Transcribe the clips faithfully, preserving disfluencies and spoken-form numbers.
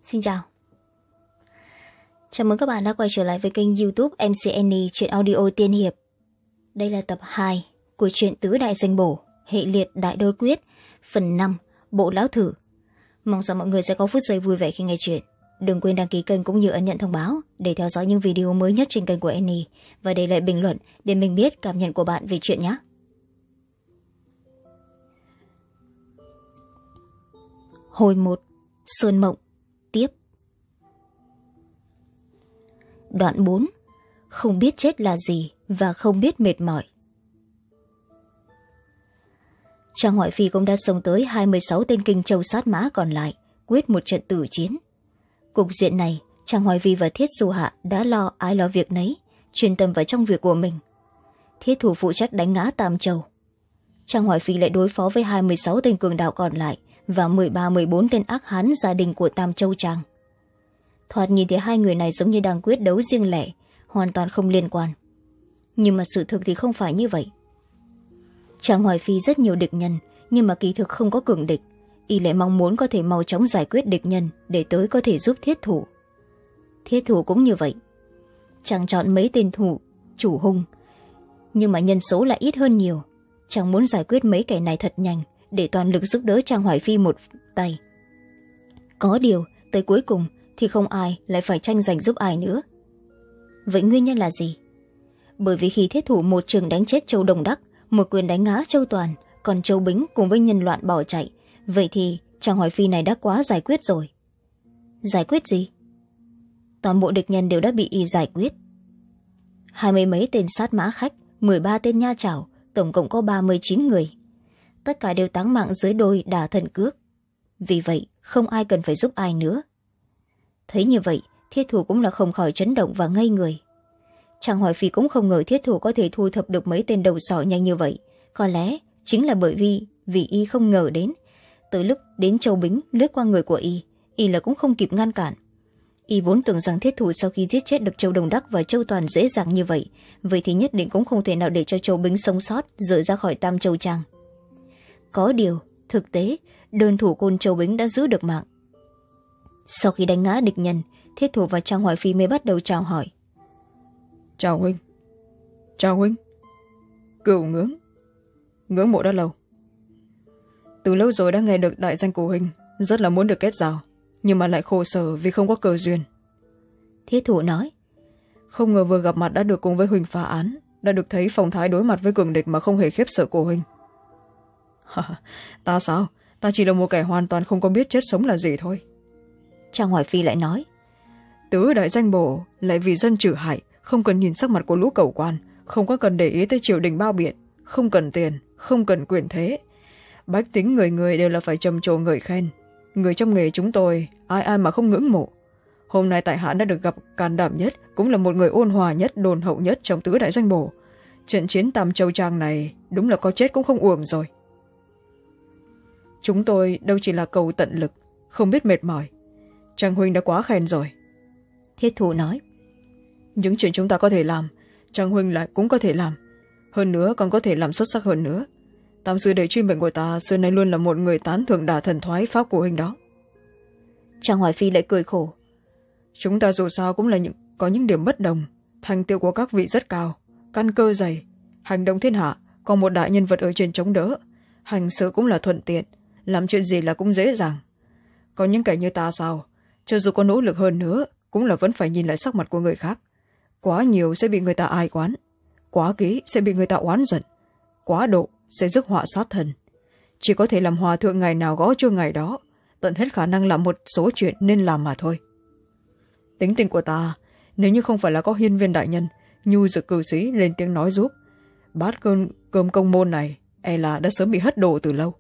Xin chào. Chào mừng các bạn đã quay trở lại với kênh YouTube em xê en i Truyện Audio Tiên Hiệp. Đây là tập hai của truyện Tứ Đại Danh Bổ, hệ liệt Đại Đôi Quyết, phần năm, Bộ Lão Thử. Mong rằng mọi người sẽ có phút giây vui vẻ khi nghe chuyện. Đừng quên đăng ký kênh cũng như ấn nhận thông báo để theo dõi những video mới nhất trên kênh của Annie và để lại bình luận để mình biết cảm nhận của bạn về chuyện nhé. Hồi một, Xuân Mộng, tiếp. Đoạn bốn, không biết chết là gì và không biết mệt mỏi. Trang Hoại Phi cũng đã xông tới hai mươi sáu tên kinh châu sát mã còn lại, quyết một trận tử chiến. Cục diện này, Trang Hoài Vi và Thiết Du Hạ đã lo ai lo việc nấy, chuyên tâm vào trong việc của mình. Thiết thủ phụ trách đánh ngã Tam Châu. Trang Hoài Phi lại đối phó với hai mươi sáu tên cường đạo còn lại và mười ba mười bốn tên ác hán gia đình của Tam Châu Trang. Thoạt nhìn thấy hai người này giống như đang quyết đấu riêng lẻ, hoàn toàn không liên quan. Nhưng mà sự thực thì không phải như vậy. Trang Hoài Phi rất nhiều địch nhân, nhưng mà kỳ thực không có cường địch. Y lại mong muốn có thể mau chóng giải quyết địch nhân để tới có thể giúp thiết thủ. Thiết thủ cũng như vậy. Chàng chọn mấy tên thủ chủ hung, nhưng mà nhân số lại ít hơn nhiều. Chàng muốn giải quyết mấy kẻ này thật nhanh để toàn lực giúp đỡ Trang Hoài Phi một tay. Có điều tới cuối cùng thì không ai lại phải tranh giành giúp ai nữa. Vậy nguyên nhân là gì? Bởi vì khi thiết thủ một trường đánh chết Châu Đồng Đắc, một quyền đánh ngã Châu Toàn, còn Châu Bính cùng với nhân loạn bỏ chạy, vậy thì Trang Hoài Phi này đã quá giải quyết rồi. Giải quyết gì? Toàn bộ địch nhân đều đã bị y giải quyết. Hai mươi mấy tên sát mã khách, mười ba tên nha chảo, tổng cộng có ba mươi chín người. Tất cả đều táng mạng dưới đôi đả thần cước. Vì vậy không ai cần phải giúp ai nữa. Thấy như vậy, thiết thủ cũng là không khỏi chấn động và ngây người. Trang Hoài Phi cũng không ngờ thiết thủ có thể thu thập được mấy tên đầu sỏ nhanh như vậy. Có lẽ chính là bởi vì vì y không ngờ đến. Tới lúc đến Châu Bính lướt qua người của y, y là cũng không kịp ngăn cản. Y vốn tưởng rằng thiết thủ sau khi giết chết được Châu Đồng Đắc và Châu Toàn dễ dàng như vậy, vậy thì nhất định cũng không thể nào để cho Châu Bính sống sót rời ra khỏi Tam Châu Trang. Có điều, thực tế, đơn thủ côn Châu Bính đã giữ được mạng. Sau khi đánh ngã địch nhân, thiết thủ và Trang Hoài Phi mới bắt đầu chào hỏi. Chào huynh. Chào huynh. Cửu ngưỡng. Ngưỡng mộ đã lâu. Từ lâu rồi đã nghe được đại danh của huynh, rất là muốn được kết giao, nhưng mà lại khổ sở vì không có cơ duyên. Thiết thủ nói. Không ngờ vừa gặp mặt đã được cùng với huynh phá án, đã được thấy phong thái đối mặt với cường địch mà không hề khiếp sợ của huynh. Ta sao? Ta chỉ là một kẻ hoàn toàn không có biết chết sống là gì thôi. Trang Hoài Phi lại nói. Tứ đại danh bổ lại vì dân trừ hại, không cần nhìn sắc mặt của lũ cẩu quan, không có cần để ý tới triều đình bao biện, không cần tiền, không cần quyền thế. Bách tính người người đều là phải trầm trồ ngợi khen. Người trong nghề chúng tôi ai ai mà không ngưỡng mộ. Hôm nay tại hạ đã được gặp can đảm nhất, cũng là một người ôn hòa nhất, đồn hậu nhất trong tứ đại danh bổ. Trận chiến Tam Châu Trang này đúng là có chết cũng không uổng rồi. Chúng tôi đâu chỉ là cầu tận lực, không biết mệt mỏi. Trang huynh đã quá khen rồi. Thiết thủ nói. Những chuyện chúng ta có thể làm, Trang huynh lại cũng có thể làm. Hơn nữa còn có thể làm xuất sắc hơn nữa. Tam sư đệ chuyên mệnh của ta xưa nay luôn là một người tán thưởng đả thần thoái pháp của huynh đó. Trang Hoài Phi lại cười khổ. Chúng ta dù sao cũng là những có những điểm bất đồng. Thành tựu của các vị rất cao, căn cơ dày, hành động thiên hạ, còn một đại nhân vật ở trên chống đỡ. Hành sự cũng là thuận tiện, làm chuyện gì là cũng dễ dàng. Còn những kẻ như ta sao, cho dù có nỗ lực hơn nữa cũng là vẫn phải nhìn lại sắc mặt của người khác. Quá nhiều sẽ bị người ta ai oán, quá kỹ sẽ bị người ta oán giận, quá độ sẽ rước họa sát thân. Chỉ có thể làm hòa thượng ngày nào gõ chuông ngày đó, tận hết khả năng làm một số chuyện nên làm mà thôi. Tính tình của ta, nếu như không phải là có hiên viên đại nhân nhu dực cư sĩ lên tiếng nói giúp, bát cơm, cơm công môn này e là đã sớm bị hất đổ từ lâu.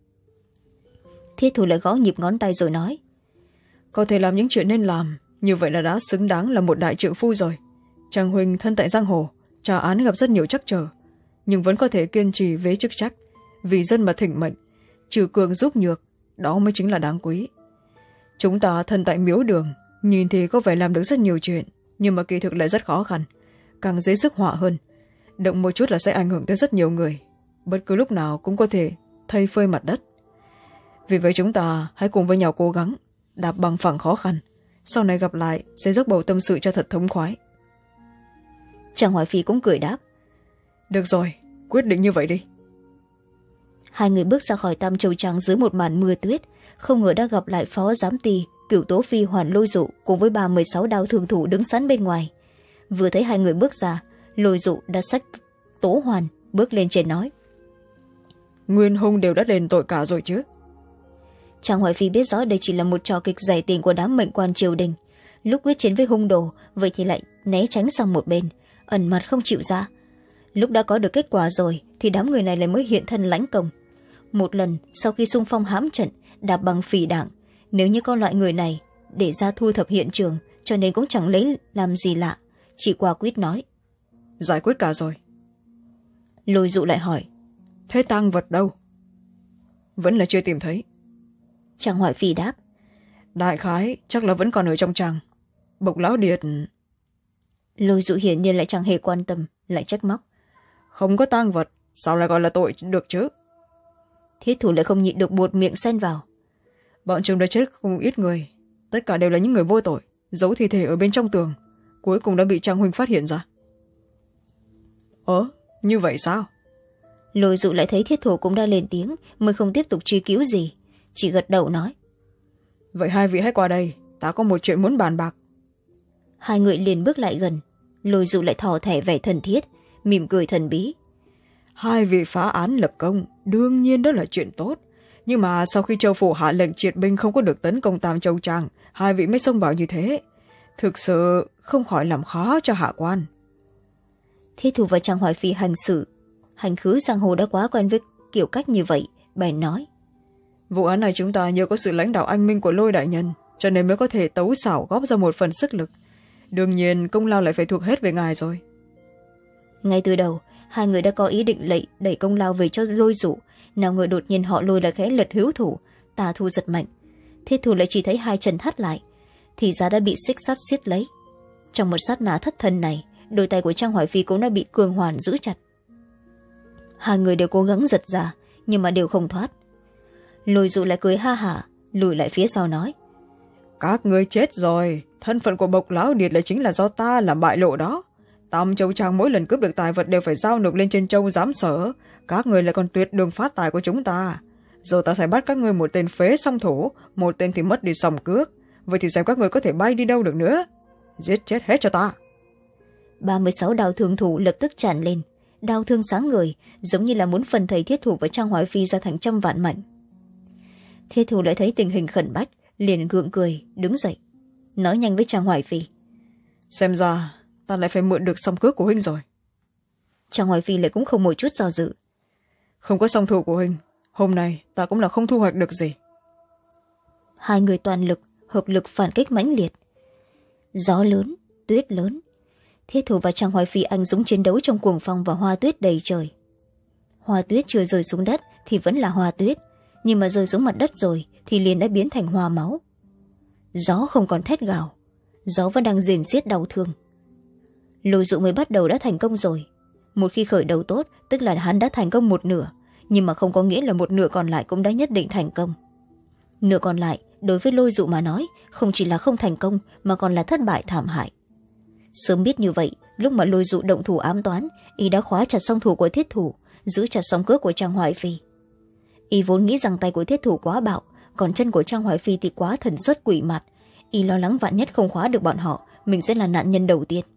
Thiết thủ lại gõ nhịp ngón tay rồi nói. Có thể làm những chuyện nên làm, như vậy là đã xứng đáng là một đại trượng phu rồi. Trang huynh thân tại giang hồ, trả án gặp rất nhiều trắc trở, nhưng vẫn có thể kiên trì với chức trách, vì dân mà thỉnh mệnh, trừ cường giúp nhược, đó mới chính là đáng quý. Chúng ta thân tại miếu đường, nhìn thì có vẻ làm được rất nhiều chuyện, nhưng mà kỳ thực lại rất khó khăn, càng dễ rước họa hơn. Động một chút là sẽ ảnh hưởng tới rất nhiều người, bất cứ lúc nào cũng có thể thay phơi mặt đất. Vì vậy chúng ta hãy cùng với nhau cố gắng, đạp bằng phẳng khó khăn, sau này gặp lại sẽ dốc bầu tâm sự cho thật thống khoái. Trang Hoài Phi cũng cười đáp. Được rồi, quyết định như vậy đi. Hai người bước ra khỏi Tam Châu Trang dưới một màn mưa tuyết, không ngờ đã gặp lại phó giám ty Cửu Tố Phi Hoàn Lôi Dụ cùng với ba mươi sáu đao thương thủ đứng sẵn bên ngoài. Vừa thấy hai người bước ra, Lôi Dụ đã xách Tố Hoàn bước lên trên nói. Nguyên hung đều đã đền tội cả rồi chứ? Trang Hoài Phi biết rõ đây chỉ là một trò kịch giải tình của đám mệnh quan triều đình. Lúc quyết chiến với hung đồ, vậy thì lại né tránh sang một bên, ẩn mặt không chịu ra. Lúc đã có được kết quả rồi thì đám người này lại mới hiện thân lãnh công. Một lần sau khi xung phong hãm trận, đạp bằng phỉ đảng, nếu như có loại người này để ra thu thập hiện trường, cho nên cũng chẳng lấy làm gì lạ. Chỉ qua quyết nói. Giải quyết cả rồi. Lôi Dụ lại hỏi. Thế tang vật đâu? Vẫn là chưa tìm thấy. Trang Hoài Phi đáp. Đại khái chắc là vẫn còn ở trong tràng. Bộc lão điệt. Lôi Dụ hiển nhiên lại chẳng hề quan tâm, lại trách móc. Không có tang vật, sao lại gọi là tội được chứ? Thiết thủ lại không nhịn được buột miệng xen vào. Bọn chúng đã chết không ít người, tất cả đều là những người vô tội, giấu thi thể ở bên trong tường, cuối cùng đã bị Trang huynh phát hiện ra. Ơ, như vậy sao? Lôi Dụ lại thấy thiết thủ cũng đã lên tiếng, mới không tiếp tục truy cứu gì, chỉ gật đầu nói. Vậy hai vị hãy qua đây, ta có một chuyện muốn bàn bạc. Hai người liền bước lại gần. Lôi Dụ lại thò thẻ vẻ thân thiết, mỉm cười thần bí. Hai vị phá án lập công, đương nhiên đó là chuyện tốt. Nhưng mà sau khi Châu Phủ hạ lệnh triệt binh không có được tấn công Tam Châu Trang, hai vị mới xông vào như thế. Thực sự không khỏi làm khó cho hạ quan. Thiết thủ và Trang Hoài Phi hành xử, hành khứ giang hồ đã quá quen với kiểu cách như vậy, bèn nói. Vụ án này chúng ta nhờ có sự lãnh đạo anh minh của Lôi đại nhân, cho nên mới có thể tấu xảo góp ra một phần sức lực. Đương nhiên công lao lại phải thuộc hết về ngài rồi. Ngay từ đầu, hai người đã có ý định lệ đẩy công lao về cho Lôi Dụ, nào ngờ đột nhiên họ Lôi lại khẽ lật hữu thủ, tà thu giật mạnh. Thiết thủ lại chỉ thấy hai chân thắt lại, thì ra đã bị xích sắt siết lấy. Trong một sát na thất thần này, đôi tay của Trang Hoài Phi cũng đã bị cường hoàn giữ chặt. Hai người đều cố gắng giật ra, nhưng mà đều không thoát. Lôi Dụ lại cười ha hả, lùi lại phía sau nói. Các ngươi chết rồi, thân phận của bộc lão điệt là chính là do ta làm bại lộ đó. Tam Châu Trang mỗi lần cướp được tài vật đều phải giao nộp lên trên châu giám sở. Các người là con tuyệt đường phát tài của chúng ta. Giờ ta sẽ bắt các ngươi một tên phế song thủ, một tên thì mất đi sòng cước. Vậy thì xem các người có thể bay đi đâu được nữa. Giết chết hết cho ta. ba mươi sáu đao thương thủ lập tức tràn lên, đao thương sáng người, giống như là muốn phần thầy thiết thủ và Trang Hoài Phi ra thành trăm vạn mảnh. Thiết thủ lại thấy tình hình khẩn bách, liền gượng cười đứng dậy, nói nhanh với Trang Hoài Phi. Xem ra ta lại phải mượn được song cước của huynh rồi. Trang Hoài Phi lại cũng không một chút do dự. Không có song thủ của huynh, hôm nay ta cũng là không thu hoạch được gì. Hai người toàn lực hợp lực phản kích mãnh liệt. Gió lớn, tuyết lớn, Thiết thủ và Trang Hoài Phi anh dũng chiến đấu trong cuồng phong và hoa tuyết đầy trời. Hoa tuyết chưa rơi xuống đất thì vẫn là hoa tuyết, nhưng mà rơi xuống mặt đất rồi thì liền đã biến thành hoa máu. Gió không còn thét gào, gió vẫn đang rền xiết đau thương. Lôi Dụ mới bắt đầu đã thành công rồi. Một khi khởi đầu tốt, tức là hắn đã thành công một nửa, nhưng mà không có nghĩa là một nửa còn lại cũng đã nhất định thành công. Nửa còn lại đối với Lôi Dụ mà nói, không chỉ là không thành công mà còn là thất bại thảm hại. Sớm biết như vậy, lúc mà Lôi Dụ động thủ ám toán, y đã khóa chặt song thủ của thiết thủ, giữ chặt song cước của Trang Hoài Phi. Y vốn nghĩ rằng tay của thiết thủ quá bạo, còn chân của Trang Hoài Phi thì quá thần xuất quỷ mặt. Y lo lắng vạn nhất không khóa được bọn họ, mình sẽ là nạn nhân đầu tiên.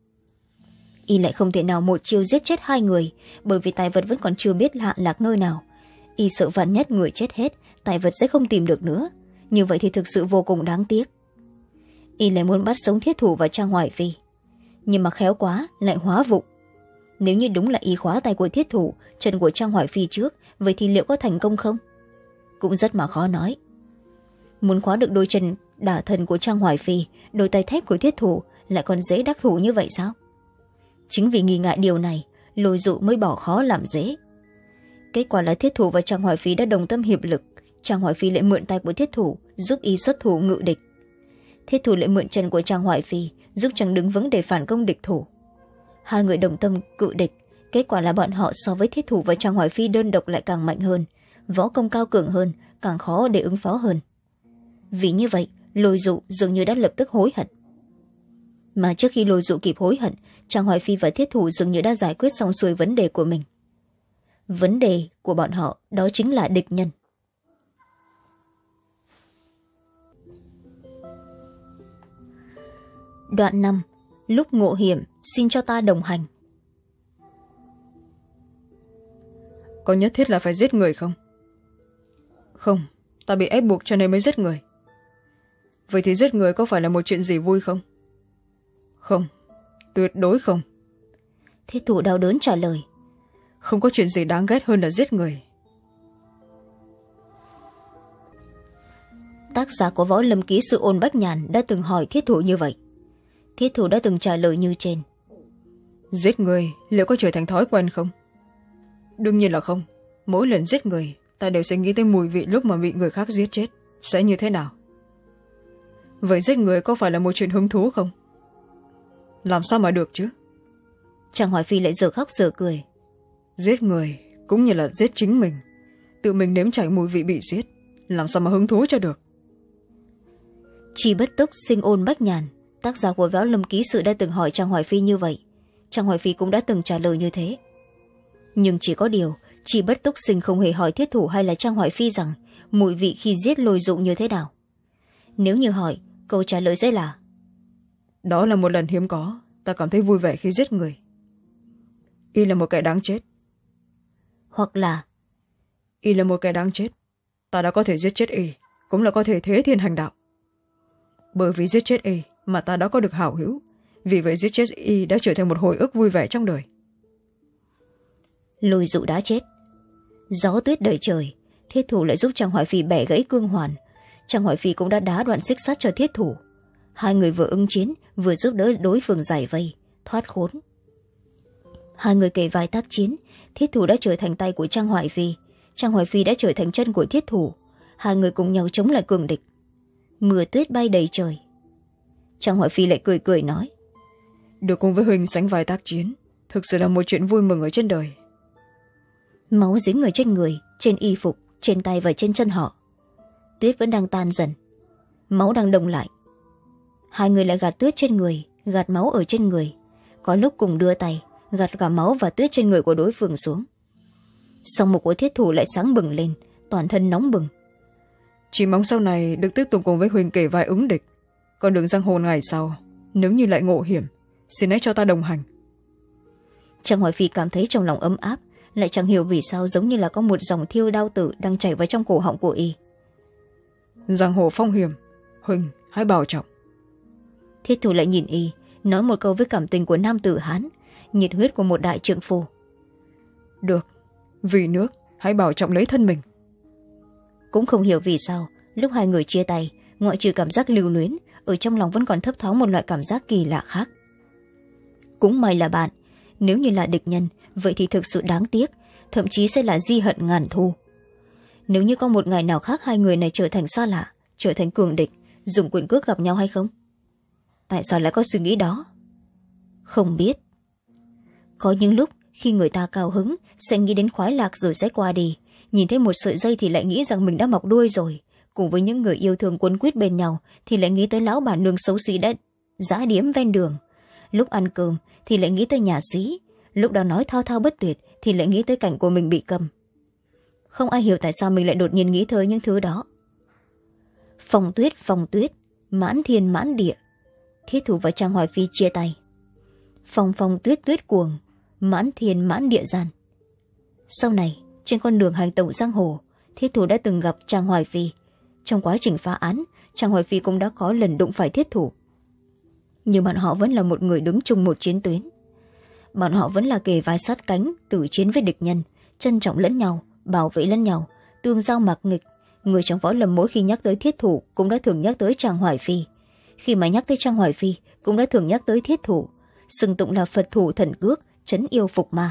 Y lại không thể nào một chiêu giết chết hai người, bởi vì tài vật vẫn còn chưa biết hạ lạc nơi nào. Y sợ vạn nhất người chết hết, tài vật sẽ không tìm được nữa. Như vậy thì thực sự vô cùng đáng tiếc. Y lại muốn bắt sống thiết thủ và Trang Hoài Phi, nhưng mà khéo quá lại hóa vụ. Nếu như đúng là y khóa tay của thiết thủ, chân của Trang Hoài Phi trước, vậy thì liệu có thành công không? Cũng rất mà khó nói. Muốn khóa được đôi chân đả thần của Trang Hoài Phi, đôi tay thép của thiết thủ lại còn dễ đắc thủ như vậy sao? Chính vì nghi ngại điều này, Lôi Dụ mới bỏ khó làm dễ. Kết quả là thiết thủ và Trang Hoài Phi đã đồng tâm hiệp lực. Trang Hoài Phi lại mượn tay của thiết thủ, giúp y xuất thủ ngự địch. Thiết thủ lại mượn chân của Trang Hoài Phi, giúp chàng đứng vững để phản công địch thủ. Hai người đồng tâm cự địch, kết quả là bọn họ so với thiết thủ và Trang Hoài Phi đơn độc lại càng mạnh hơn, võ công cao cường hơn, càng khó để ứng phó hơn. vì như vậy Lôi Dụ dường như đã lập tức hối hận. Mà trước khi Lôi Dụ kịp hối hận, Trang Hoài Phi và Thiết Thủ dường như đã giải quyết xong xuôi vấn đề của mình. Vấn đề của bọn họ đó chính là địch nhân. Đoạn năm. Lúc ngộ hiểm, xin cho ta đồng hành. Có nhất thiết là phải giết người không? Không, ta bị ép buộc cho nên mới giết người. Vậy thì giết người có phải là một chuyện gì vui không? Không, tuyệt đối không. Thiết Thủ đau đớn trả lời. Không có chuyện gì đáng ghét hơn là giết người. Tác giả của Võ Lâm Ký Sự Ôn Bách Nhàn đã từng hỏi Thiết Thủ như vậy. Thiết Thủ đã từng trả lời như trên. Giết người liệu có trở thành thói quen không? Đương nhiên là không. Mỗi lần giết người ta đều sẽ nghĩ tới mùi vị lúc mà bị người khác giết chết sẽ như thế nào. Vậy giết người có phải là một chuyện hứng thú không? Làm sao mà được chứ? Trang Hoài Phi lại giờ khóc giờ cười. Giết người cũng như là giết chính mình. Tự mình nếm trải mùi vị bị giết, làm sao mà hứng thú cho được. Chi Bất Túc Sinh Ôn Bách Nhàn, tác giả của Võ Lâm Ký Sự đã từng hỏi Trang Hoài Phi như vậy. Trang Hoài Phi cũng đã từng trả lời như thế. Nhưng chỉ có điều Chi Bất Túc Sinh không hề hỏi Thiết Thủ hay là Trang Hoài Phi rằng mùi vị khi giết Lôi Dụ như thế nào. Nếu như hỏi, câu trả lời sẽ là: đó là một lần hiếm có, ta cảm thấy vui vẻ khi giết người. Y là một kẻ đáng chết. Hoặc là: Y là một kẻ đáng chết, ta đã có thể giết chết Y, cũng là có thể thế thiên hành đạo. Bởi vì giết chết Y mà ta đã có được hảo hữu, vì vậy giết chết Y đã trở thành một hồi ức vui vẻ trong đời. Lôi Dụ đã chết. Gió tuyết đầy trời, Thiết Thủ lại giúp Trang Hoài Phi bẻ gãy cương hoàn. Trang Hoài Phi cũng đã đá đoạn xích sắt cho Thiết Thủ. Hai người vừa ứng chiến vừa giúp đỡ đối phương giải vây thoát khốn. Hai người kề vai tác chiến, Thiết Thủ đã trở thành tay của Trang Hoài Phi, Trang Hoài Phi đã trở thành chân của Thiết Thủ. Hai người cùng nhau chống lại cường địch. Mưa tuyết bay đầy trời. Trang Hoài Phi lại cười cười nói: được cùng với Huỳnh sánh vai tác chiến thực sự là một chuyện vui mừng ở trên đời. Máu dính ở trên người, trên y phục, trên tay và trên chân họ. Tuyết vẫn đang tan dần, máu đang đông lại. Hai người lại gạt tuyết trên người, gạt máu ở trên người, có lúc cùng đưa tay gạt cả máu và tuyết trên người của đối phương xuống. Song mục của Thiết Thủ lại sáng bừng lên, toàn thân nóng bừng. Chỉ mong sau này được tiếp tục cùng với Huỳnh kể vai ứng địch, còn đường giang hồ ngày sau nếu như lại ngộ hiểm, xin hãy cho ta đồng hành. Trang Hoài Phi cảm thấy trong lòng ấm áp, lại chẳng hiểu vì sao giống như là có một dòng thiêu đao tử đang chảy vào trong cổ họng của y. Giang hồ phong hiểm, Huỳnh hãy bảo trọng. Thiết Thủ lại nhìn y, nói một câu với cảm tình của nam tử Hán, nhiệt huyết của một đại trượng phu. Được, vì nước hãy bảo trọng lấy thân mình. Cũng không hiểu vì sao lúc hai người chia tay, ngoại trừ cảm giác lưu luyến, ở trong lòng vẫn còn thấp thoáng một loại cảm giác kỳ lạ khác. Cũng may là bạn, nếu như là địch nhân vậy thì thực sự đáng tiếc, thậm chí sẽ là di hận ngàn thu. Nếu như có một ngày nào khác hai người này trở thành xa lạ, trở thành cường địch, dùng quyền cước gặp nhau hay không? Tại sao lại có suy nghĩ đó? Không biết. Có những lúc khi người ta cao hứng sẽ nghĩ đến khoái lạc rồi sẽ qua đi, nhìn thấy một sợi dây thì lại nghĩ rằng mình đã mọc đuôi rồi, cùng với những người yêu thương quấn quýt bên nhau thì lại nghĩ tới lão bà nương xấu xí đã dã điếm ven đường. Lúc ăn cơm thì lại nghĩ tới nhà xí, lúc đó nói thao thao bất tuyệt thì lại nghĩ tới cảnh của mình bị cầm. Không ai hiểu tại sao mình lại đột nhiên nghĩ tới những thứ đó. Phong tuyết phong tuyết, mãn thiên mãn địa. Thiết Thủ và Trang Hoài Phi chia tay. Phong phong tuyết tuyết cuồng, mãn thiên mãn địa gian. Sau này trên con đường hành tẩu giang hồ, Thiết Thủ đã từng gặp Trang Hoài Phi. Trong quá trình phá án, Trang Hoài Phi cũng đã có lần đụng phải Thiết Thủ. Nhưng bọn họ vẫn là một người đứng chung một chiến tuyến. Bọn họ vẫn là kề vai sát cánh, tử chiến với địch nhân, trân trọng lẫn nhau, bảo vệ lẫn nhau, tương giao mạc nghịch. Người trong võ lâm mỗi khi nhắc tới Thiết Thủ cũng đã thường nhắc tới Trang Hoài Phi. Khi mà nhắc tới Trang Hoài Phi cũng đã thường nhắc tới Thiết Thủ, xưng tụng là Phật thủ thần cước, trấn yêu phục ma.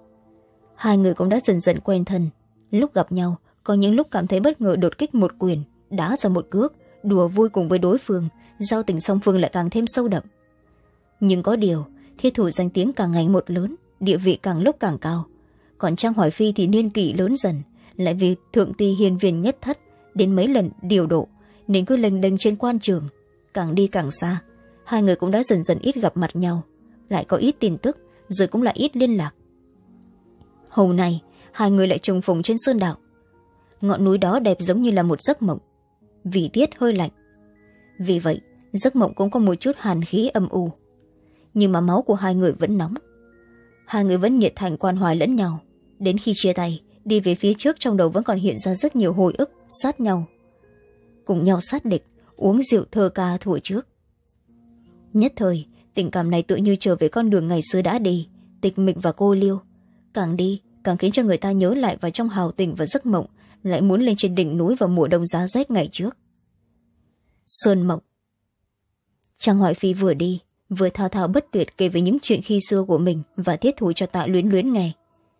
Hai người cũng đã dần dần quen thân. Lúc gặp nhau, có những lúc cảm thấy bất ngờ đột kích một quyền, đá ra một cước, đùa vui cùng với đối phương, giao tình song phương lại càng thêm sâu đậm. Nhưng có điều, Thiết Thủ danh tiếng càng ngày một lớn, địa vị càng lúc càng cao. Còn Trang Hoài Phi thì niên kỷ lớn dần, lại vì thượng ti hiên viên nhất thất, đến mấy lần điều độ, nên cứ lênh đênh trên quan trường. Càng đi càng xa, hai người cũng đã dần dần ít gặp mặt nhau, lại có ít tin tức, rồi cũng lại ít liên lạc. Hôm nay hai người lại trùng phùng trên sơn đạo. Ngọn núi đó đẹp giống như là một giấc mộng, vì tiết hơi lạnh. Vì vậy giấc mộng cũng có một chút hàn khí âm u, nhưng mà máu của hai người vẫn nóng. Hai người vẫn nhiệt thành quan hoài lẫn nhau. Đến khi chia tay, đi về phía trước, trong đầu vẫn còn hiện ra rất nhiều hồi ức sát nhau, cùng nhau sát địch, uống rượu thơ ca thuở trước. Nhất thời tình cảm này tựa như trở về con đường ngày xưa đã đi, tịch mịch và cô liêu. Càng đi càng khiến cho người ta nhớ lại vào trong hào tình và giấc mộng, lại muốn lên trên đỉnh núi vào mùa đông giá rét ngày trước. Sơn mộng. Trang Hoài Phi vừa đi vừa thao thao bất tuyệt kể về những chuyện khi xưa của mình và thiết thú cho Tạ Luyến Luyến nghe.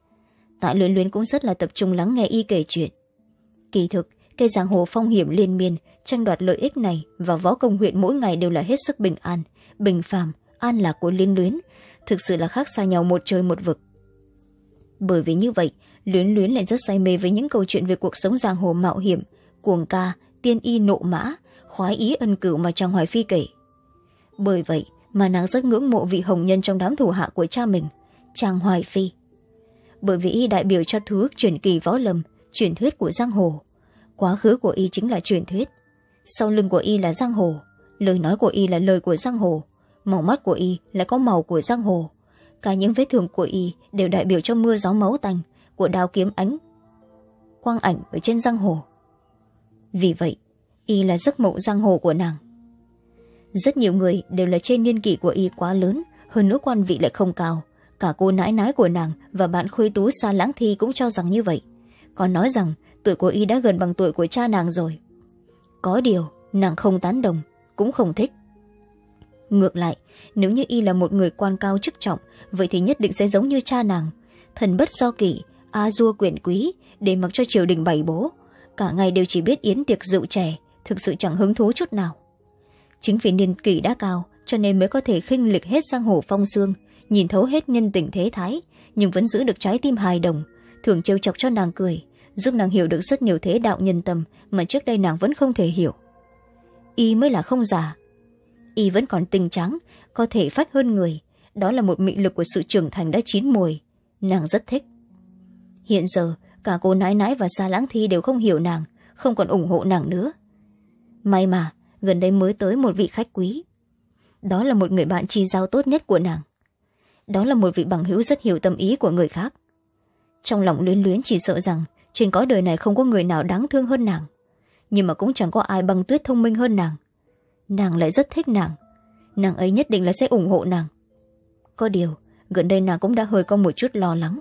Tạ Luyến Luyến cũng rất là tập trung lắng nghe y kể chuyện. Kỳ thực cây giang hồ phong hiểm liên miên tranh đoạt lợi ích này và võ công huyện mỗi ngày đều là hết sức bình an, bình phàm, an lạc của Luyến Luyến, thực sự là khác xa nhau một trời một vực. Bởi vì như vậy, Luyến Luyến lại rất say mê với những câu chuyện về cuộc sống giang hồ mạo hiểm, cuồng ca, tiên y nộ mã, khoái ý ân cửu mà Trang Hoài Phi kể. Bởi vậy mà nàng rất ngưỡng mộ vị hồng nhân trong đám thủ hạ của cha mình, Trang Hoài Phi. Bởi vì y đại biểu cho thứ truyền kỳ võ lâm, truyền thuyết của giang hồ. Quá khứ của y chính là truyền thuyết, sau lưng của y là giang hồ, lời nói của y là lời của giang hồ, màu mắt của y lại có màu của giang hồ. Cả những vết thương của y đều đại biểu cho mưa gió máu tanh của đao kiếm ánh quang ảnh ở trên giang hồ. Vì vậy y là giấc mộng giang hồ của nàng. Rất nhiều người đều là trên niên kỷ của y quá lớn, hơn nữa quan vị lại không cao. Cả cô nãi nãi của nàng và bạn khuê tú Sa Lãng Thi cũng cho rằng như vậy, còn nói rằng tuổi của y đã gần bằng tuổi của cha nàng rồi. Có điều nàng không tán đồng, cũng không thích. Ngược lại, nếu như y là một người quan cao chức trọng, vậy thì nhất định sẽ giống như cha nàng, thần bất do kỷ, a dua quyền quý, để mặc cho triều đình bày bố, cả ngày đều chỉ biết yến tiệc rượu chè, thực sự chẳng hứng thú chút nào. Chính vì niên kỷ đã cao cho nên mới có thể khinh lịch hết giang hồ phong xương, nhìn thấu hết nhân tình thế thái, nhưng vẫn giữ được trái tim hài đồng, thường trêu chọc cho nàng cười, giúp nàng hiểu được rất nhiều thế đạo nhân tâm mà trước đây nàng vẫn không thể hiểu. Y mới là không già, y vẫn còn tinh trắng, có thể phách hơn người, đó là một mị lực của sự trưởng thành đã chín mùi, nàng rất thích. Hiện giờ cả cô nãi nãi và Sa Lãng Thi đều không hiểu nàng, không còn ủng hộ nàng nữa. May mà gần đây mới tới một vị khách quý, đó là một người bạn chi giao tốt nhất của nàng, đó là một vị bằng hữu rất hiểu tâm ý của người khác. Trong lòng Luyến Luyến chỉ sợ rằng trên cõi đời này không có người nào đáng thương hơn nàng, nhưng mà cũng chẳng có ai băng tuyết thông minh hơn nàng. Nàng lại rất thích nàng, nàng ấy nhất định là sẽ ủng hộ nàng. Có điều gần đây nàng cũng đã hơi có một chút lo lắng,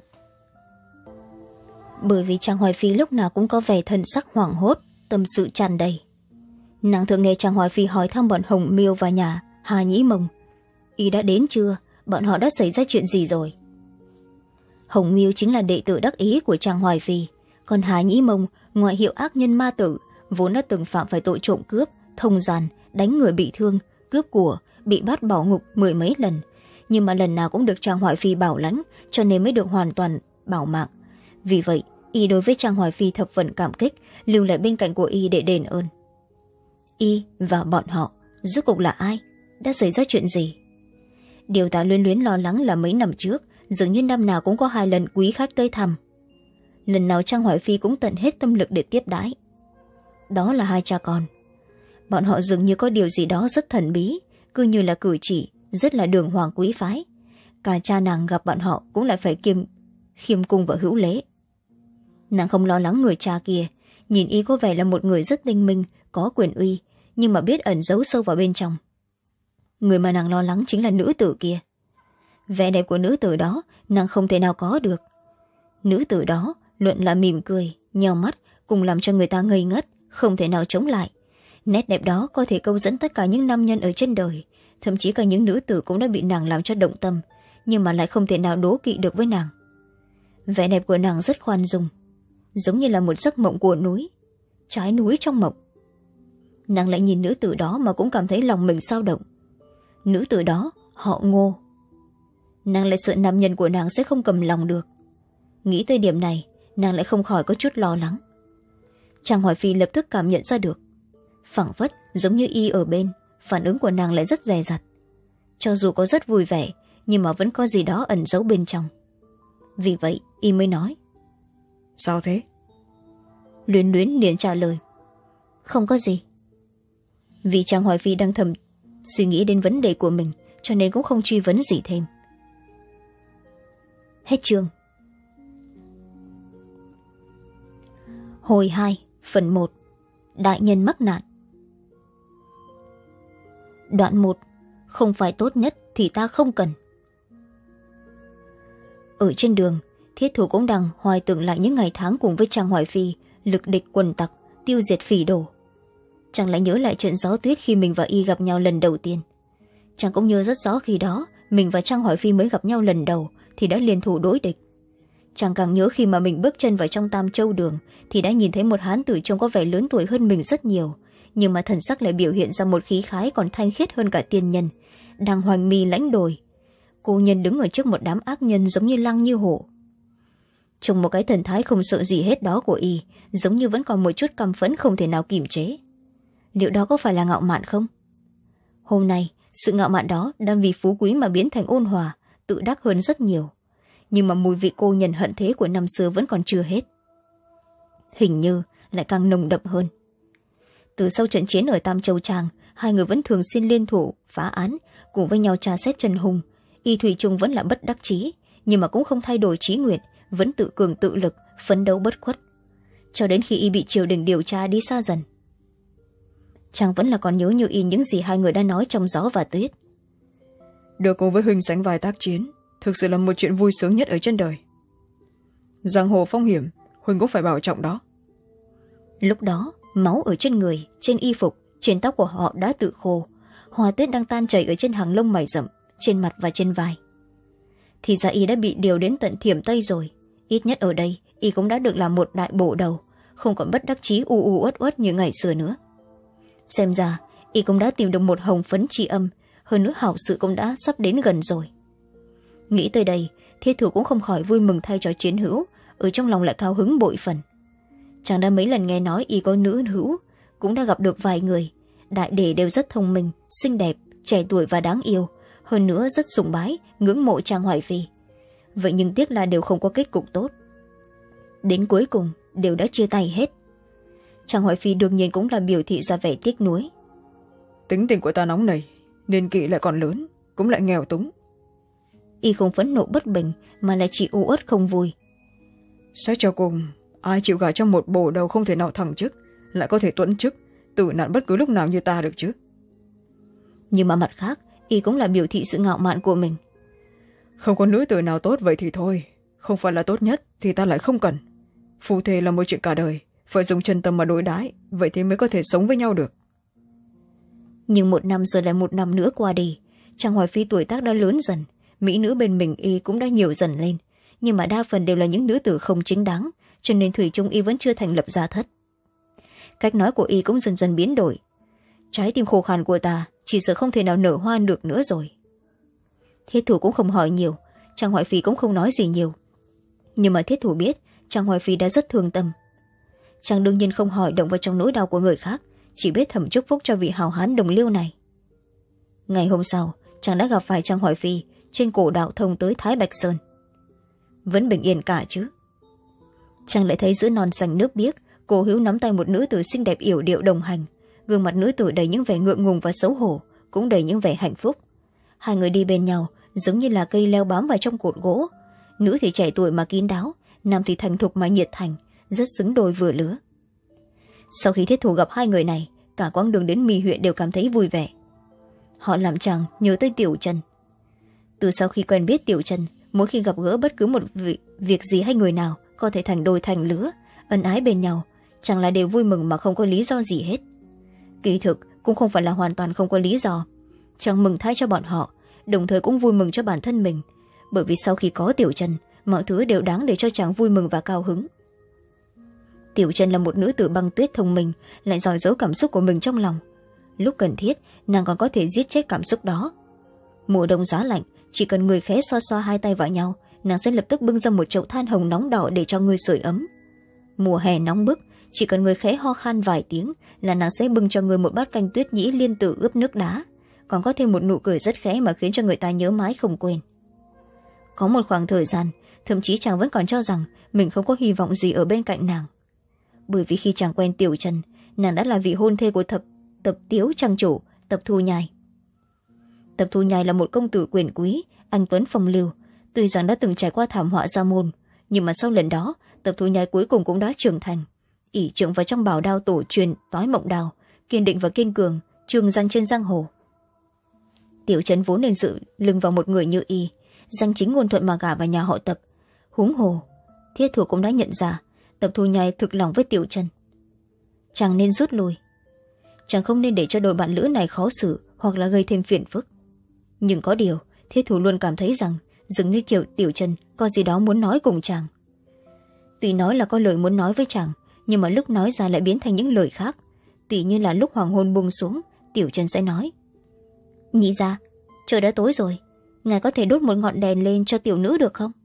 bởi vì Trang Hoài Phi lúc nào cũng có vẻ thần sắc hoảng hốt, tâm sự tràn đầy. Nàng thường nghe Trang Hoài Phi hỏi thăm bọn Hồng Miêu và nhà Hà Nhĩ Mông, y đã đến chưa, bọn họ đã xảy ra chuyện gì rồi. Hồng Miêu chính là đệ tử đắc ý của Trang Hoài Phi, còn Hà Nhĩ Mông ngoại hiệu ác nhân ma tử, vốn đã từng phạm phải tội trộm cướp, thông gian, đánh người bị thương, cướp của, bị bắt bỏ ngục mười mấy lần, nhưng mà lần nào cũng được Trang Hoài Phi bảo lãnh, cho nên mới được hoàn toàn bảo mạng. Vì vậy y đối với Trang Hoài Phi thập phần cảm kích, lưu lại bên cạnh của y để đền ơn. Y và bọn họ rốt cuộc là ai, đã xảy ra chuyện gì? Điều Tạ Luyến Luyến lo lắng là mấy năm trước dường như năm nào cũng có hai lần quý khách tới thăm, lần nào Trang Hoài Phi cũng tận hết tâm lực để tiếp đãi. Đó là hai cha con, bọn họ dường như có điều gì đó rất thần bí, cứ như là cử chỉ rất là đường hoàng quý phái. Cả cha nàng gặp bọn họ cũng lại phải kiêm khiêm cung và hữu lễ. Nàng không lo lắng người cha kia, nhìn y có vẻ là một người rất tinh minh, có quyền uy, nhưng mà biết ẩn giấu sâu vào bên trong. Người mà nàng lo lắng chính là nữ tử kia. Vẻ đẹp của nữ tử đó nàng không thể nào có được. Nữ tử đó luận là mỉm cười, nheo mắt, cùng làm cho người ta ngây ngất, không thể nào chống lại. Nét đẹp đó có thể câu dẫn tất cả những nam nhân ở trên đời, thậm chí cả những nữ tử cũng đã bị nàng làm cho động tâm, nhưng mà lại không thể nào đố kỵ được với nàng. Vẻ đẹp của nàng rất khoan dung, giống như là một giấc mộng của núi, trái núi trong mộng. Nàng lại nhìn nữ tử đó mà cũng cảm thấy lòng mình sao động. Nữ tử đó họ Ngô. Nàng lại sợ nam nhân của nàng sẽ không cầm lòng được. Nghĩ tới điểm này, nàng lại không khỏi có chút lo lắng. Trang Hoài Phi lập tức cảm nhận ra được, phảng phất giống như y ở bên, phản ứng của nàng lại rất dè dặt. Cho dù có rất vui vẻ, nhưng mà vẫn có gì đó ẩn giấu bên trong. Vì vậy y mới nói: Sao thế? Luyến Luyến liền trả lời: Không có gì. Vì Trang Hoài Phi đang thầm suy nghĩ đến vấn đề của mình, cho nên cũng không truy vấn gì thêm. Hết chương. Hồi hai, phần một. Đại nhân mắc nạn. Đoạn một. Không phải tốt nhất thì ta không cần. Ở trên đường, Thiết Thủ cũng đang hoài tưởng lại những ngày tháng cùng với Trang Hoài Phi lực địch quần tặc, tiêu diệt phỉ đồ. Chàng lại nhớ lại trận gió tuyết khi mình và y gặp nhau lần đầu tiên. Chàng cũng nhớ rất rõ khi đó mình và Trang Hoài Phi mới gặp nhau lần đầu thì đã liên thủ đối địch. Chàng càng nhớ khi mà mình bước chân vào trong Tam Châu đường thì đã nhìn thấy một hán tử trông có vẻ lớn tuổi hơn mình rất nhiều, nhưng mà thần sắc lại biểu hiện ra một khí khái còn thanh khiết hơn cả tiên nhân, đang hoành mi lãnh đồi. Cô nhân đứng ở trước một đám ác nhân giống như lăng như hổ. Trong một cái thần thái không sợ gì hết đó của y, giống như vẫn còn một chút căm phẫn không thể nào kìm chế. Liệu đó có phải là ngạo mạn không? Hôm nay, sự ngạo mạn đó đang vì phú quý mà biến thành ôn hòa, tự đắc hơn rất nhiều. Nhưng mà mùi vị cô nhân hận thế của năm xưa vẫn còn chưa hết. Hình như lại càng nồng đậm hơn. Từ sau trận chiến ở Tam Châu Tràng, hai người vẫn thường xuyên liên thủ, phá án, cùng với nhau tra xét Trần Hùng. Y thủy chung vẫn là bất đắc chí, nhưng mà cũng không thay đổi chí nguyện, vẫn tự cường tự lực, phấn đấu bất khuất. Cho đến khi y bị triều đình điều tra đi xa dần. Chàng vẫn là còn nhớ như y những gì hai người đã nói trong gió và tuyết. Được cùng với Huynh sánh vai tác chiến, thực sự là một chuyện vui sướng nhất ở trên đời. Giang hồ phong hiểm, Huynh cũng phải bảo trọng đó. Lúc đó, máu ở trên người, trên y phục, trên tóc của họ đã tự khô. Hoa tuyết đang tan chảy ở trên hàng lông mày rậm, trên mặt và trên vai. Thì ra y đã bị điều đến tận Thiểm Tây rồi. Ít nhất ở đây, y cũng đã được làm một đại bổ đầu, không còn bất đắc chí u u uất uất như ngày xưa nữa. Xem ra, y cũng đã tìm được một hồng phấn tri âm, hơn nữa hảo sự cũng đã sắp đến gần rồi. Nghĩ tới đây, Thiết Thủ cũng không khỏi vui mừng thay cho chiến hữu, ở trong lòng lại cao hứng bội phần. Chàng đã mấy lần nghe nói y có nữ hữu, cũng đã gặp được vài người. Đại đệ đều rất thông minh, xinh đẹp, trẻ tuổi và đáng yêu, hơn nữa rất sùng bái, ngưỡng mộ Trang Hoài Phi. Vậy nhưng tiếc là đều không có kết cục tốt. Đến cuối cùng, đều đã chia tay hết. Trang Hoài Phi đương nhiên cũng là biểu thị ra vẻ tiếc nuối. Tính tình của ta nóng này, niên kỷ lại còn lớn, cũng lại nghèo túng. Y không phẫn nộ bất bình, mà lại chỉ u uất không vui. Xét cho cùng, ai chịu gả trong một bổ đầu không thể nào thăng chức, lại có thể tuẫn chức, tử nạn bất cứ lúc nào như ta được chứ. Nhưng mà mặt khác, y cũng là biểu thị sự ngạo mạn của mình. Không có nữ tử nào tốt vậy thì thôi, không phải là tốt nhất thì ta lại không cần. Phu thê là một chuyện cả đời, phải dùng chân tâm mà đối đãi, vậy thì mới có thể sống với nhau được. Nhưng một năm rồi lại một năm nữa qua đi, Trang Hoài Phi tuổi tác đã lớn dần, mỹ nữ bên mình y cũng đã nhiều dần lên, nhưng mà đa phần đều là những nữ tử không chính đáng, cho nên thủy chung y vẫn chưa thành lập gia thất. Cách nói của y cũng dần dần biến đổi. Trái tim khô khan của ta chỉ sợ không thể nào nở hoa được nữa rồi. Thiết Thủ cũng không hỏi nhiều, Trang Hoài Phi cũng không nói gì nhiều. Nhưng mà Thiết Thủ biết Trang Hoài Phi đã rất thương tâm. Chàng đương nhiên không hỏi động vào trong nỗi đau của người khác, chỉ biết thầm chúc phúc cho vị hào hán đồng liêu này. Ngày hôm sau, chàng đã gặp phải Trang Hoài Phi trên cổ đạo thông tới Thái Bạch Sơn. Vẫn bình yên cả chứ? Chàng lại thấy giữa non xanh nước biếc, cô hữu nắm tay một nữ tử xinh đẹp yểu điệu đồng hành, gương mặt nữ tử đầy những vẻ ngượng ngùng và xấu hổ, cũng đầy những vẻ hạnh phúc. Hai người đi bên nhau giống như là cây leo bám vào trong cột gỗ, nữ thì trẻ tuổi mà kín đáo, nam thì thành thục mà nhiệt thành, rất xứng đôi vừa lứa. Sau khi Thiết Thủ gặp hai người này, cả quãng đường đến Mi huyện đều cảm thấy vui vẻ. Họ làm chàng nhớ tới Tiểu Trần. Từ sau khi quen biết Tiểu Trần, mỗi khi gặp gỡ bất cứ một việc, việc gì hay người nào có thể thành đôi thành lứa, ân ái bên nhau, chàng là đều vui mừng mà không có lý do gì hết. Kỳ thực cũng không phải là hoàn toàn không có lý do. Chàng mừng thay cho bọn họ, đồng thời cũng vui mừng cho bản thân mình, bởi vì sau khi có Tiểu Trần, mọi thứ đều đáng để cho chàng vui mừng và cao hứng. Tiểu Trần là một nữ tử băng tuyết thông minh, lại giỏi giấu cảm xúc của mình trong lòng. Lúc cần thiết, nàng còn có thể giết chết cảm xúc đó. Mùa đông giá lạnh, chỉ cần người khẽ xoa xoa hai tay vào nhau, nàng sẽ lập tức bưng ra một chậu than hồng nóng đỏ để cho người sưởi ấm. Mùa hè nóng bức, chỉ cần người khẽ ho khan vài tiếng là nàng sẽ bưng cho người một bát canh tuyết nhĩ liên tử ướp nước đá, còn có thêm một nụ cười rất khẽ mà khiến cho người ta nhớ mãi không quên. Có một khoảng thời gian thậm chí chàng vẫn còn cho rằng mình không có hy vọng gì ở bên cạnh nàng, bởi vì khi chàng quen Tiểu Trần, nàng đã là vị hôn thê của thập tập tiếu trang chủ Tập Thu Nhai. Tập Thu Nhai là một công tử quyền quý, anh tuấn phong lưu, tuy rằng đã từng trải qua thảm họa gia môn, nhưng mà sau lần đó Tập Thu Nhai cuối cùng cũng đã trưởng thành, ỷ trưởng vào trong bảo đao tổ truyền Toái Mộng Đao, kiên định và kiên cường, trường danh trên giang hồ. Tiểu Trần vốn nên dự lưng vào một người như y, danh chính ngôn thuận mà gả vào nhà họ Tập. Huống hồ Thiết Thủ cũng đã nhận ra Tập Thu Nhai thực lòng với Tiểu Trần. Chàng nên rút lui, chàng không nên để cho đôi bạn lữ này khó xử hoặc là gây thêm phiền phức. Nhưng có điều Thiết Thủ luôn cảm thấy rằng dường như Tiểu, Tiểu Trần có gì đó muốn nói cùng chàng. Tuy nói là có lời muốn nói với chàng, nhưng mà lúc nói ra lại biến thành những lời khác. Tỉ như là lúc hoàng hôn buông xuống, Tiểu Trần sẽ nói: Nhị gia, trời đã tối rồi, ngài có thể đốt một ngọn đèn lên cho tiểu nữ được không?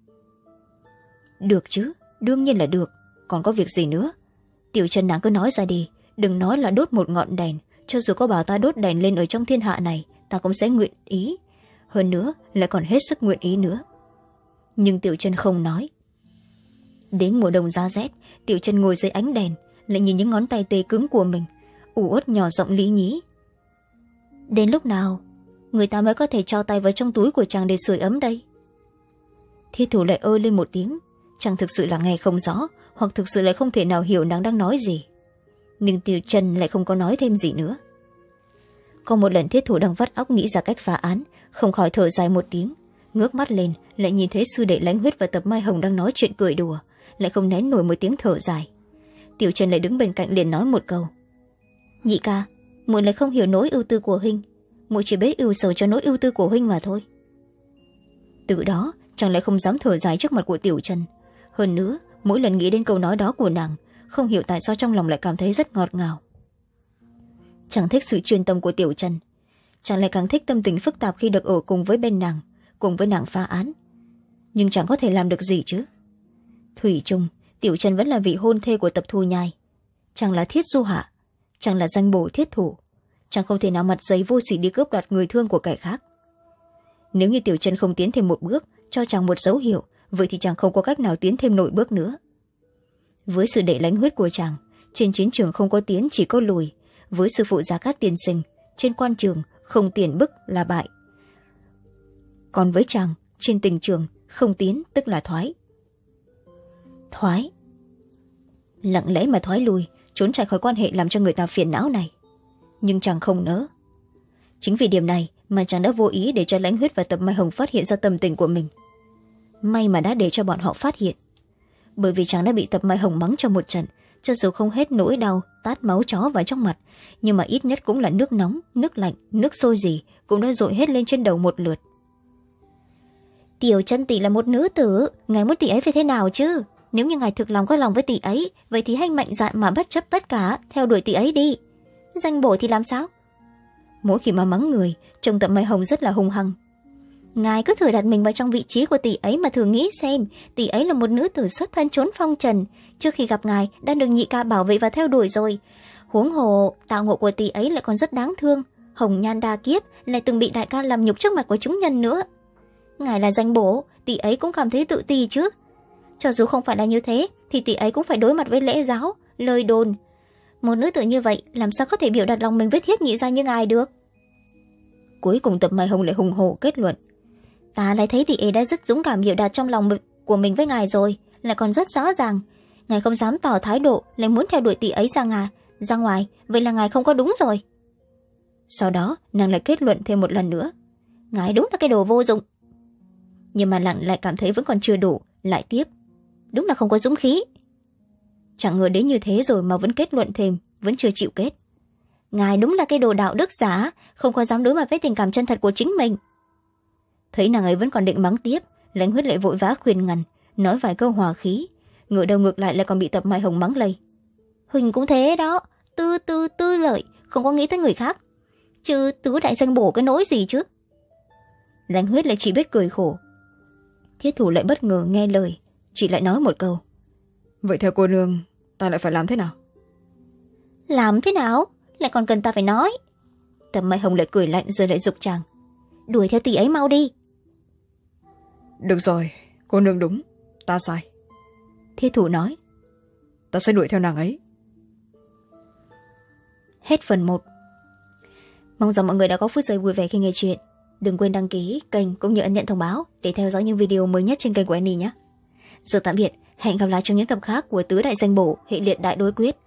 Được chứ, đương nhiên là được, còn có việc gì nữa? Tiểu Trần nàng cứ nói ra đi, đừng nói là đốt một ngọn đèn, cho dù có bảo ta đốt đèn lên ở trong thiên hạ này, ta cũng sẽ nguyện ý, hơn nữa lại còn hết sức nguyện ý nữa. Nhưng Tiểu Trần không nói. Đến mùa đông giá rét, Tiểu Trần ngồi dưới ánh đèn, lại nhìn những ngón tay tê cứng của mình, ủ uất nhỏ giọng lý nhí: Đến lúc nào người ta mới có thể cho tay vào trong túi của chàng để sưởi ấm đây? Thiết Thủ lại ơ lên một tiếng, chàng thực sự là nghe không rõ, hoặc thực sự lại không thể nào hiểu nàng đang nói gì. Nhưng Tiểu Trần lại không có nói thêm gì nữa. Có một lần Thiết Thủ đang vắt óc nghĩ ra cách phá án, không khỏi thở dài một tiếng, ngước mắt lên lại nhìn thấy sư đệ Lãnh Huyết và Tập Mai Hồng đang nói chuyện cười đùa, lại không nén nổi một tiếng thở dài. Tiểu Trần lại đứng bên cạnh liền nói một câu: Nhị ca, muội lại không hiểu nỗi ưu tư của huynh, muội chỉ biết ưu sầu cho nỗi ưu tư của huynh mà thôi. Từ đó chàng lại không dám thở dài trước mặt của Tiểu Trần. Hơn nữa mỗi lần nghĩ đến câu nói đó của nàng, không hiểu tại sao trong lòng lại cảm thấy rất ngọt ngào. Chàng thích sự chuyên tâm của Tiểu Trần, chàng lại càng thích tâm tình phức tạp khi được ở cùng với bên nàng, cùng với nàng phá án. Nhưng chẳng có thể làm được gì chứ. Thủy chung Tiểu Trần vẫn là vị hôn thê của Tập Thu Nhai, chàng là Thiết Du Hạ, chàng là danh bổ Thiết Thủ, chàng không thể nào mặt giấy vô sỉ đi cướp đoạt người thương của kẻ khác. Nếu như Tiểu Trần không tiến thêm một bước, cho chàng một dấu hiệu, vậy thì chàng không có cách nào tiến thêm nổi bước nữa. Với sự đệ Lãnh Huyết của chàng, trên chiến trường không có tiến chỉ có lùi. Với sư phụ Gia Cát tiên sinh, trên quan trường không tiền bức là bại. Còn với chàng, trên tình trường không tiến tức là thoái. Thoái lặng lẽ mà thoái lui, trốn chạy khỏi quan hệ làm cho người ta phiền não này. Nhưng chàng không nỡ. Chính vì điểm này mà chàng đã vô ý để cho Lãnh Huyết và Tập Mai Hồng phát hiện ra tâm tình của mình. May mà đã để cho bọn họ phát hiện. Bởi vì chàng đã bị Tập Mai Hồng mắng cho một trận, cho dù không hết nỗi đau tát máu chó vào trong mặt, nhưng mà ít nhất cũng là nước nóng, nước lạnh, nước sôi gì cũng đã dội hết lên trên đầu một lượt. Tiểu Trân tỷ là một nữ tử, ngài muốn tỷ ấy phải thế nào chứ? Nếu như ngài thực lòng có lòng với tỷ ấy, vậy thì hãy mạnh dạn mà bất chấp tất cả, theo đuổi tỷ ấy đi. Danh bổ thì làm sao? Mỗi khi mà mắng người, trông Tập Mai Hồng rất là hung hăng. Ngài cứ thử đặt mình vào trong vị trí của tỷ ấy mà thử nghĩ xem, tỷ ấy là một nữ tử xuất thân trốn phong trần, trước khi gặp ngài đã được nhị ca bảo vệ và theo đuổi rồi. Huống hồ tạo ngộ của tỷ ấy lại còn rất đáng thương, hồng nhan đa kiếp, lại từng bị đại ca làm nhục trước mặt của chúng nhân nữa. Ngài là danh bổ, tỷ ấy cũng cảm thấy tự ti chứ. Cho dù không phải là như thế thì tỷ ấy cũng phải đối mặt với lễ giáo, lời đồn. Một nữ tử như vậy làm sao có thể biểu đạt lòng mình với Thiết nhị gia như ngài được? Cuối cùng Tập Mai Hồng lại hùng hổ kết luận: Ta lại thấy tỷ ấy đã rất dũng cảm biểu đạt trong lòng của mình với ngài rồi, lại còn rất rõ ràng. Ngài không dám tỏ thái độ, lại muốn theo đuổi tỷ ấy ra ngài, ra ngoài, vậy là ngài không có đúng rồi. Sau đó nàng lại kết luận thêm một lần nữa: Ngài đúng là cái đồ vô dụng. Nhưng mà nàng lại cảm thấy vẫn còn chưa đủ, lại tiếp: Đúng là không có dũng khí. Chẳng ngờ đến như thế rồi mà vẫn kết luận thêm, vẫn chưa chịu kết: Ngài đúng là cái đồ đạo đức giả, không có dám đối mặt với tình cảm chân thật của chính mình. Thấy nàng ấy vẫn còn định mắng tiếp, Lãnh Huyết lại vội vã khuyên ngăn, nói vài câu hòa khí, ngửa đầu ngược lại lại còn bị Tập Mai Hồng mắng lây. Huỳnh cũng thế đó, tư tư tư lợi, không có nghĩ tới người khác, chứ tứ đại danh bổ cái nỗi gì chứ. Lãnh Huyết lại chỉ biết cười khổ. Thiết Thủ lại bất ngờ nghe lời, chỉ lại nói một câu: Vậy theo cô nương, ta lại phải làm thế nào? Làm thế nào? Lại còn cần ta phải nói. Tầm Mai Hồng lại cười lạnh rồi lại giục chàng. Đuổi theo tỷ ấy mau đi. Được rồi, cô nương đúng, ta sai. Thiết Thủ nói. Ta sẽ đuổi theo nàng ấy. Hết phần một. Mong rằng mọi người đã có phút giây vui vẻ khi nghe chuyện. Đừng quên đăng ký kênh cũng như ấn nhận thông báo để theo dõi những video mới nhất trên kênh của Annie nhé. Giờ tạm biệt, hẹn gặp lại trong những tập khác của Tứ Đại Danh Bổ hệ liệt đại đối quyết.